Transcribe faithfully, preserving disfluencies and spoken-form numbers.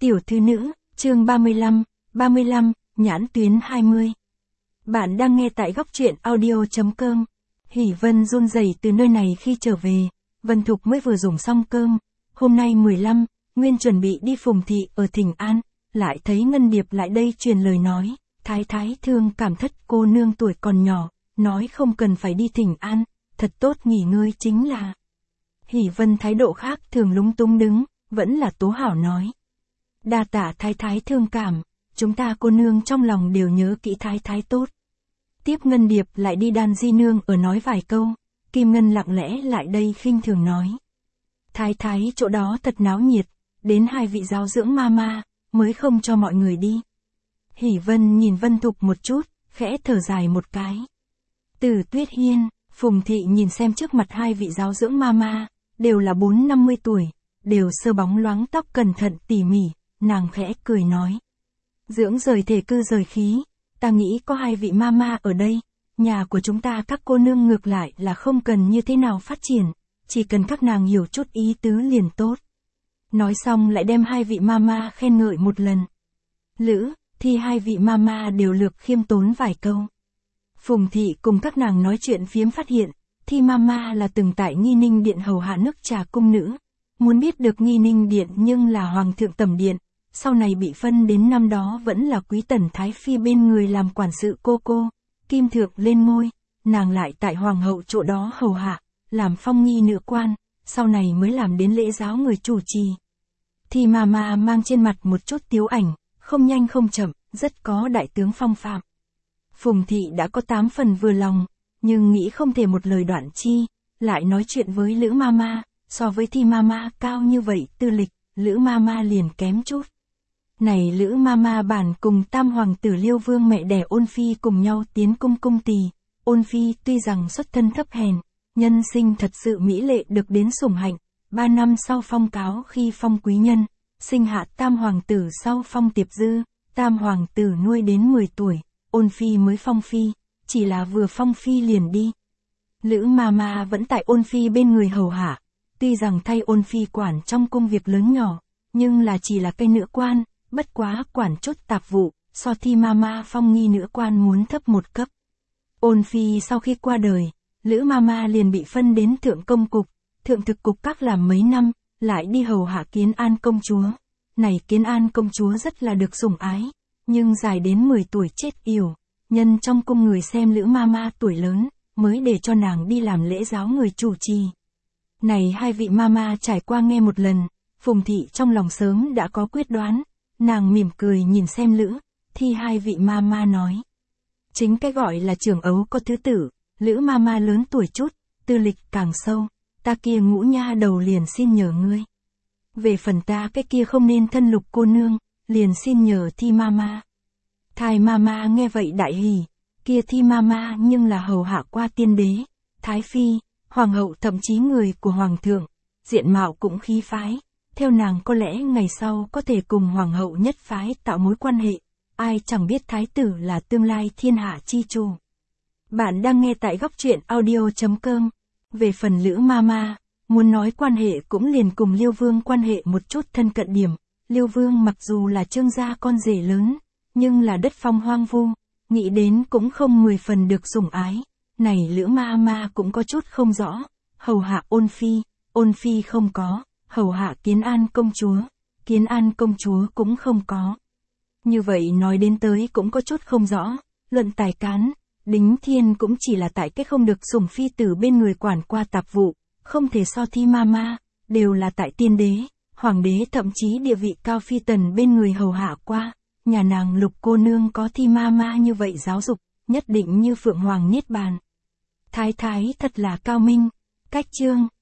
Tiểu thư nữ, chương ba mươi lăm, ba mươi lăm, nhãn tuyến hai mươi. Bạn đang nghe tại góc truyện audio chấm com. Hỷ Vân run rẩy từ nơi này khi trở về, Vân Thục mới vừa dùng xong cơm, hôm nay mười lăm, nguyên chuẩn bị đi phùng thị ở Thịnh An, lại thấy Ngân Điệp lại đây truyền lời nói, thái thái thương cảm thất cô nương tuổi còn nhỏ, nói không cần phải đi Thịnh An, thật tốt nghỉ ngơi chính là. Hỷ Vân thái độ khác thường lúng túng đứng, vẫn là Tố Hảo nói. Đa tạ thái thái thương cảm, chúng ta cô nương trong lòng đều nhớ kỹ thái thái tốt. Tiếp Ngân Điệp lại đi đan di nương ở nói vài câu, Kim Ngân lặng lẽ lại đây khinh thường nói. Thái thái chỗ đó thật náo nhiệt, đến hai vị giáo dưỡng ma ma, mới không cho mọi người đi. Hỷ Vân nhìn Vân Thục một chút, khẽ thở dài một cái. Từ Tuyết Hiên, Phùng Thị nhìn xem trước mặt hai vị giáo dưỡng ma ma, đều là bốn năm mươi tuổi, đều sơ bóng loáng tóc cẩn thận tỉ mỉ, nàng khẽ cười nói. Dưỡng rời thể cư rời khí, ta nghĩ có hai vị ma ma ở đây, nhà của chúng ta các cô nương ngược lại là không cần như thế nào phát triển, chỉ cần các nàng hiểu chút ý tứ liền tốt. Nói xong lại đem hai vị ma ma khen ngợi một lần. Lữ, thì hai vị ma ma đều lược khiêm tốn vài câu. Phùng Thị cùng các nàng nói chuyện phiếm phát hiện, Thi ma ma là từng tại Nghi Ninh Điện hầu hạ nước trà cung nữ. Muốn biết được Nghi Ninh Điện nhưng là Hoàng thượng Tẩm Điện, sau này bị phân đến năm đó vẫn là Quý Tần Thái Phi bên người làm quản sự cô cô, Kim Thượng lên ngôi, nàng lại tại Hoàng hậu chỗ đó hầu hạ, làm phong nghi nữ quan, sau này mới làm đến lễ giáo người chủ trì. Thì mà mà mang trên mặt một chút tiếu ảnh, không nhanh không chậm, rất có đại tướng phong phạm. Phùng Thị đã có tám phần vừa lòng, nhưng nghĩ không thể một lời đoạn chi, lại nói chuyện với Lữ ma ma. So với Thi ma ma cao như vậy tư lịch, Lữ ma ma liền kém chút. Này Lữ ma ma bản cùng tam hoàng tử Liêu Vương mẹ đẻ Ôn Phi cùng nhau tiến cung cung tỳ. Ôn Phi tuy rằng xuất thân thấp hèn, nhân sinh thật sự mỹ lệ được đến sủng hạnh. Ba năm sau phong cáo khi phong quý nhân, sinh hạ tam hoàng tử sau phong tiệp dư, tam hoàng tử nuôi đến mười tuổi, Ôn Phi mới phong phi, chỉ là vừa phong phi liền đi. Lữ ma ma vẫn tại Ôn Phi bên người hầu hạ. Tuy rằng thay Ôn Phi quản trong công việc lớn nhỏ, nhưng là chỉ là cây nữ quan, bất quá quản chút tạp vụ, so Thi ma ma phong nghi nữ quan muốn thấp một cấp. Ôn Phi sau khi qua đời, Lữ ma ma liền bị phân đến thượng công cục, thượng thực cục các làm mấy năm, lại đi hầu hạ Kiến An công chúa. Này Kiến An công chúa rất là được sủng ái, nhưng dài đến mười tuổi chết yểu, nhân trong cung người xem Lữ ma ma tuổi lớn, mới để cho nàng đi làm lễ giáo người chủ trì. Này hai vị mama trải qua nghe một lần, Phùng Thị trong lòng sớm đã có quyết đoán, nàng mỉm cười nhìn xem Lữ, thì hai vị mama nói. Chính cái gọi là trưởng ấu có thứ tử, Lữ mama lớn tuổi chút, tư lịch càng sâu, ta kia ngũ nha đầu liền xin nhờ ngươi. Về phần ta cái kia không nên thân lục cô nương, liền xin nhờ Thi mama. Thái mama nghe vậy đại hỉ, kia Thi mama nhưng là hầu hạ qua tiên đế, Thái Phi. Hoàng hậu thậm chí người của Hoàng thượng, diện mạo cũng khí phái, theo nàng có lẽ ngày sau có thể cùng Hoàng hậu nhất phái tạo mối quan hệ, ai chẳng biết thái tử là tương lai thiên hạ chi chủ. Bạn đang nghe tại góc truyện audio chấm com. Về phần Lữ ma ma, muốn nói quan hệ cũng liền cùng Liêu Vương quan hệ một chút thân cận điểm. Liêu Vương mặc dù là Trương gia con rể lớn, nhưng là đất phong hoang vu, nghĩ đến cũng không mười phần được sủng ái. Này Lữ ma ma cũng có chút không rõ, hầu hạ Ôn Phi, Ôn Phi không có, hầu hạ Kiến An công chúa, Kiến An công chúa cũng không có. Như vậy nói đến tới cũng có chút không rõ, luận tài cán, Đính Thiên cũng chỉ là tại cái không được sủng phi tử bên người quản qua tạp vụ, không thể so Thi ma ma, đều là tại tiên đế, hoàng đế thậm chí địa vị cao phi tần bên người hầu hạ qua, nhà nàng Lục cô nương có Thi ma ma như vậy giáo dục, nhất định như Phượng Hoàng Niết Bàn. Thái thái thật là cao minh, cách chương.